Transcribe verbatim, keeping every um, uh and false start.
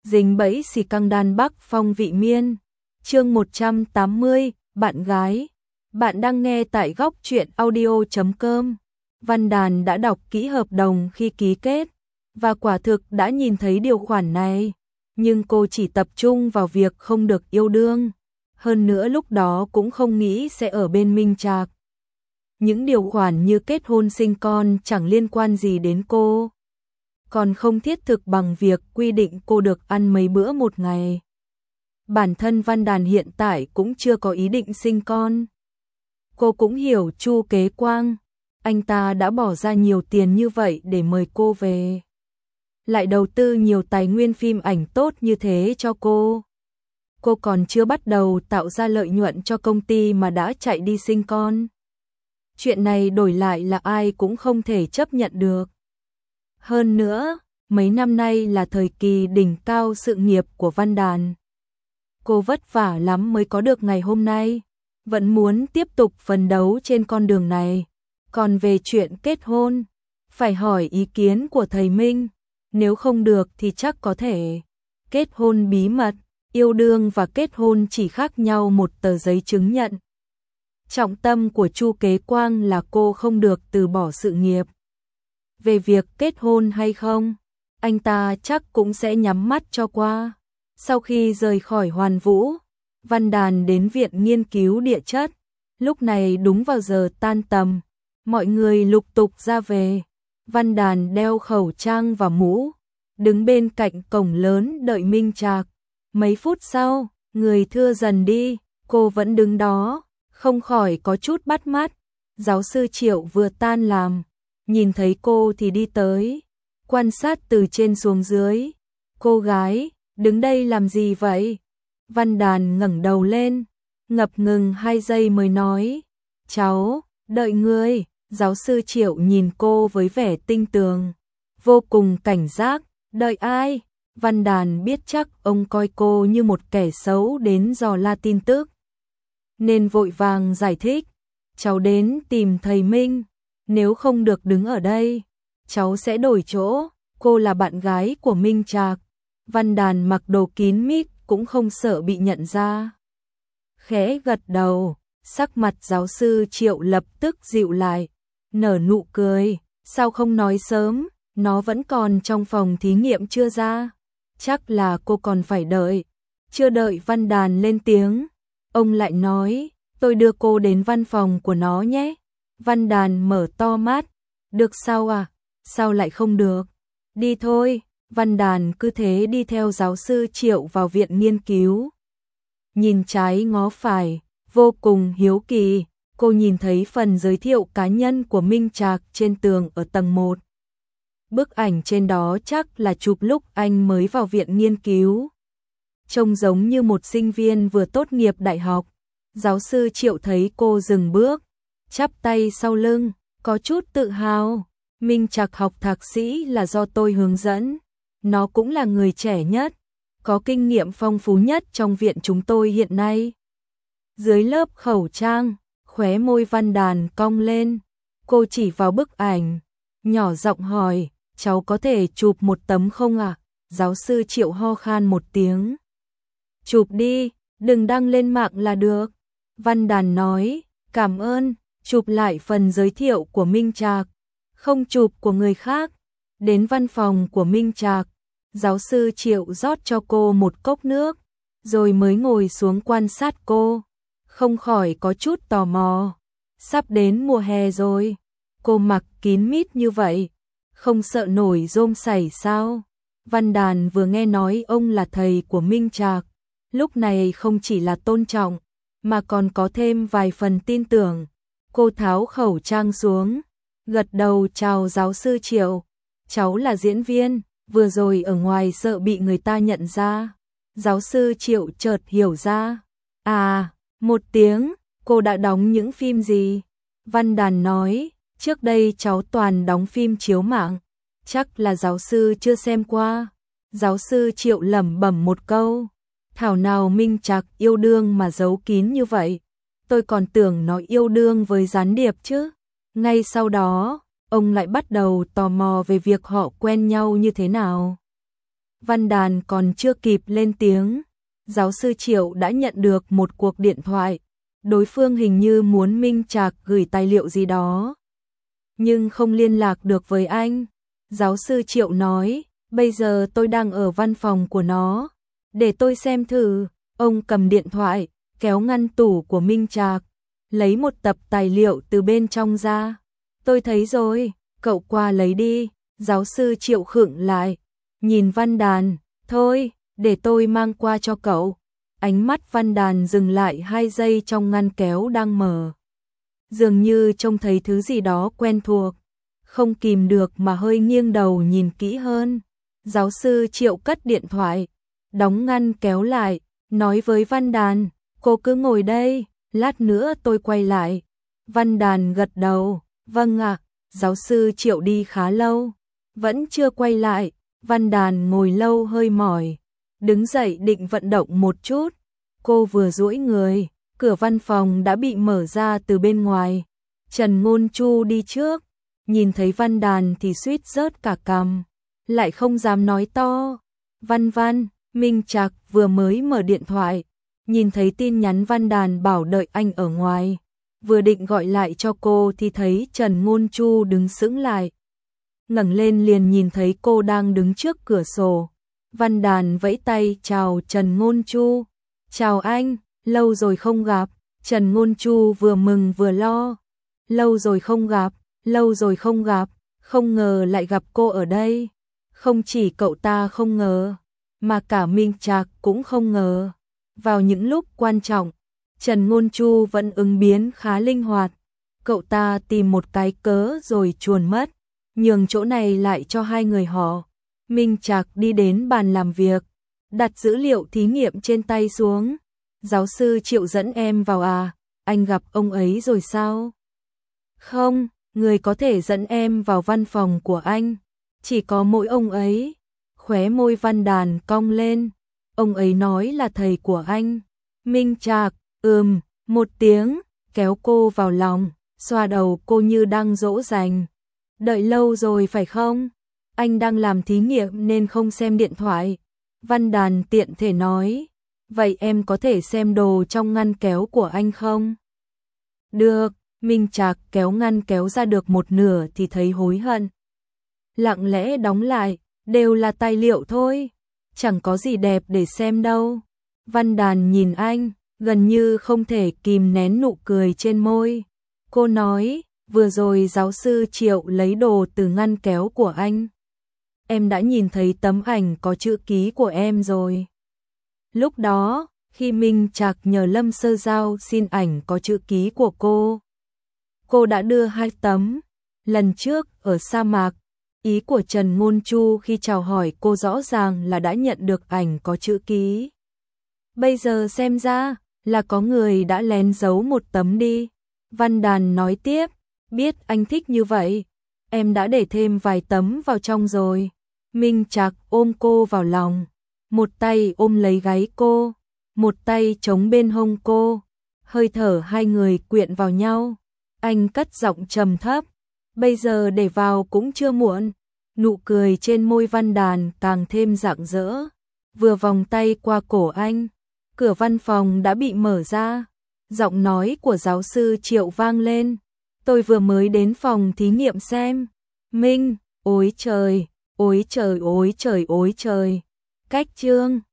Dính bẫy xì căng đan Bắc Phong Vị Miên. Chương một trăm tám mươi, bạn gái. Bạn đang nghe tại góc truyện audio chấm com. Văn Đàn đã đọc kỹ hợp đồng khi ký kết và quả thực đã nhìn thấy điều khoản này, nhưng cô chỉ tập trung vào việc không được yêu đương, hơn nữa lúc đó cũng không nghĩ sẽ ở bên Minh Trạc. Những điều khoản như kết hôn sinh con chẳng liên quan gì đến cô, còn không thiết thực bằng việc quy định cô được ăn mấy bữa một ngày. Bản thân Văn Đàn hiện tại cũng chưa có ý định sinh con. Cô cũng hiểu Chu Kế Quang, anh ta đã bỏ ra nhiều tiền như vậy để mời cô về, lại đầu tư nhiều tài nguyên phim ảnh tốt như thế cho cô. Cô còn chưa bắt đầu tạo ra lợi nhuận cho công ty mà đã chạy đi sinh con. Chuyện này đổi lại là ai cũng không thể chấp nhận được. Hơn nữa, mấy năm nay là thời kỳ đỉnh cao sự nghiệp của Văn Đàn. Cô vất vả lắm mới có được ngày hôm nay, vẫn muốn tiếp tục phấn đấu trên con đường này. Còn về chuyện kết hôn, phải hỏi ý kiến của thầy Minh, nếu không được thì chắc có thể kết hôn bí mật. Yêu đương và kết hôn chỉ khác nhau một tờ giấy chứng nhận. Trọng tâm của Chu Kế Quang là cô không được từ bỏ sự nghiệp. Về việc kết hôn hay không, anh ta chắc cũng sẽ nhắm mắt cho qua. Sau khi rời khỏi Hoàn Vũ, Văn Đàn đến Viện Nghiên cứu Địa chất. Lúc này đúng vào giờ tan tầm, mọi người lục tục ra về. Văn Đàn đeo khẩu trang và mũ, đứng bên cạnh cổng lớn đợi Minh Trạc. Mấy phút sau, người thưa dần đi, cô vẫn đứng đó, không khỏi có chút bắt mắt. Giáo sư Triệu vừa tan làm, nhìn thấy cô thì đi tới, quan sát từ trên xuống dưới. Cô gái, đứng đây làm gì vậy? Văn Đàn ngẩng đầu lên, ngập ngừng hai giây mới nói, cháu, đợi ngươi. Giáo sư Triệu nhìn cô với vẻ tinh tường, vô cùng cảnh giác. Đợi ai? Văn Đàn biết chắc ông coi cô như một kẻ xấu đến dò la tin tức, nên vội vàng giải thích, cháu đến tìm thầy Minh, nếu không được đứng ở đây, cháu sẽ đổi chỗ. Cô là bạn gái của Minh Trạc. Văn Đàn mặc đồ kín mít cũng không sợ bị nhận ra, khẽ gật đầu. Sắc mặt giáo sư Triệu lập tức dịu lại, nở nụ cười, sao không nói sớm, nó vẫn còn trong phòng thí nghiệm chưa ra. Chắc là cô còn phải đợi. Chưa đợi Văn Đàn lên tiếng, ông lại nói, tôi đưa cô đến văn phòng của nó nhé. Văn Đàn mở to mắt, được sao à? Sao lại không được? Đi thôi. Văn Đàn cứ thế đi theo giáo sư Triệu vào viện nghiên cứu. Nhìn trái ngó phải, vô cùng hiếu kỳ, cô nhìn thấy phần giới thiệu cá nhân của Minh Trạc trên tường ở tầng một. Bức ảnh trên đó chắc là chụp lúc anh mới vào viện nghiên cứu, trông giống như một sinh viên vừa tốt nghiệp đại học. Giáo sư Triệu thấy cô dừng bước, chắp tay sau lưng, có chút tự hào. Minh Trạc học thạc sĩ là do tôi hướng dẫn, nó cũng là người trẻ nhất, có kinh nghiệm phong phú nhất trong viện chúng tôi hiện nay. Dưới lớp khẩu trang, khóe môi Văn Đàn cong lên, cô chỉ vào bức ảnh, nhỏ giọng hỏi, cháu có thể chụp một tấm không ạ? À? Giáo sư Triệu ho khan một tiếng. Chụp đi, đừng đăng lên mạng là được. Văn Đàn nói, cảm ơn. Chụp lại phần giới thiệu của Minh Trạc, không chụp của người khác. Đến văn phòng của Minh Trạc, giáo sư Triệu rót cho cô một cốc nước, rồi mới ngồi xuống quan sát cô, không khỏi có chút tò mò. Sắp đến mùa hè rồi, cô mặc kín mít như vậy, không sợ nổi rôm sảy sao? Văn Đàn vừa nghe nói ông là thầy của Minh Trạc, lúc này không chỉ là tôn trọng, mà còn có thêm vài phần tin tưởng. Cô tháo khẩu trang xuống, gật đầu chào giáo sư Triệu. Cháu là diễn viên, vừa rồi ở ngoài sợ bị người ta nhận ra. Giáo sư Triệu chợt hiểu ra. À, một tiếng, cô đã đóng những phim gì? Văn Đàn nói, trước đây cháu toàn đóng phim chiếu mạng, chắc là giáo sư chưa xem qua. Giáo sư Triệu lẩm bẩm một câu, thảo nào Minh Trạc yêu đương mà giấu kín như vậy, tôi còn tưởng nó yêu đương với gián điệp chứ. Ngay sau đó, ông lại bắt đầu tò mò về việc họ quen nhau như thế nào. Văn Đàn còn chưa kịp lên tiếng, giáo sư Triệu đã nhận được một cuộc điện thoại. Đối phương hình như muốn Minh Trạc gửi tài liệu gì đó, nhưng không liên lạc được với anh. Giáo sư Triệu nói, bây giờ tôi đang ở văn phòng của nó, để tôi xem thử. Ông cầm điện thoại, kéo ngăn tủ của Minh Trạc, lấy một tập tài liệu từ bên trong ra. Tôi thấy rồi, cậu qua lấy đi. Giáo sư Triệu khựng lại, nhìn Văn Đàn, thôi, để tôi mang qua cho cậu. Ánh mắt Văn Đàn dừng lại hai giây trong ngăn kéo đang mở. Dường như trông thấy thứ gì đó quen thuộc, không kìm được mà hơi nghiêng đầu nhìn kỹ hơn. Giáo sư Triệu cất điện thoại, đóng ngăn kéo lại, nói với Văn Đàn, cô cứ ngồi đây, lát nữa tôi quay lại. Văn Đàn gật đầu, vâng ạ. Giáo sư Triệu đi khá lâu, vẫn chưa quay lại. Văn Đàn ngồi lâu hơi mỏi, đứng dậy định vận động một chút. Cô vừa duỗi người, cửa văn phòng đã bị mở ra từ bên ngoài. Trần Ngôn Chu đi trước, nhìn thấy Văn Đàn thì suýt rớt cả cằm, lại không dám nói to. Văn Văn, Minh Trạc vừa mới mở điện thoại, nhìn thấy tin nhắn Văn Đàn bảo đợi anh ở ngoài. Vừa định gọi lại cho cô thì thấy Trần Ngôn Chu đứng sững lại. Ngẩng lên liền nhìn thấy cô đang đứng trước cửa sổ. Văn Đàn vẫy tay chào Trần Ngôn Chu. Chào anh, lâu rồi không gặp. Trần Ngôn Chu vừa mừng vừa lo. Lâu rồi không gặp, lâu rồi không gặp, không ngờ lại gặp cô ở đây. Không chỉ cậu ta không ngờ, mà cả Minh Trạc cũng không ngờ. Vào những lúc quan trọng, Trần Ngôn Chu vẫn ứng biến khá linh hoạt. Cậu ta tìm một cái cớ rồi chuồn mất, nhường chỗ này lại cho hai người họ. Minh Trạc đi đến bàn làm việc, đặt dữ liệu thí nghiệm trên tay xuống. Giáo sư Triệu dẫn em vào à, anh gặp ông ấy rồi sao? Không, người có thể dẫn em vào văn phòng của anh, chỉ có mỗi ông ấy. Khóe môi Văn Đàn cong lên, ông ấy nói là thầy của anh. Minh Trạc, ừm, một tiếng, kéo cô vào lòng, xoa đầu cô như đang dỗ dành. Đợi lâu rồi phải không? Anh đang làm thí nghiệm nên không xem điện thoại. Văn Đàn tiện thể nói, vậy em có thể xem đồ trong ngăn kéo của anh không? Được. Minh Trạc kéo ngăn kéo ra được một nửa thì thấy hối hận. Lặng lẽ đóng lại, đều là tài liệu thôi, chẳng có gì đẹp để xem đâu. Văn Đàn nhìn anh, gần như không thể kìm nén nụ cười trên môi. Cô nói, vừa rồi giáo sư Triệu lấy đồ từ ngăn kéo của anh. Em đã nhìn thấy tấm ảnh có chữ ký của em rồi. Lúc đó, khi Minh Trạc nhờ Lâm Sơ Giao xin ảnh có chữ ký của cô, cô đã đưa hai tấm. Lần trước ở sa mạc, ý của Trần Ngôn Chu khi chào hỏi cô rõ ràng là đã nhận được ảnh có chữ ký. Bây giờ xem ra là có người đã lén giấu một tấm đi. Văn Đàn nói tiếp, biết anh thích như vậy, em đã để thêm vài tấm vào trong rồi. Minh Trạc ôm cô vào lòng, một tay ôm lấy gáy cô, một tay chống bên hông cô, hơi thở hai người quyện vào nhau. Anh cất giọng trầm thấp, bây giờ để vào cũng chưa muộn. Nụ cười trên môi Văn Đàn càng thêm rạng rỡ. Vừa vòng tay qua cổ anh, cửa văn phòng đã bị mở ra. Giọng nói của giáo sư Triệu vang lên, tôi vừa mới đến phòng thí nghiệm xem. Minh, ôi trời, ôi trời ôi trời ôi trời. Cách chương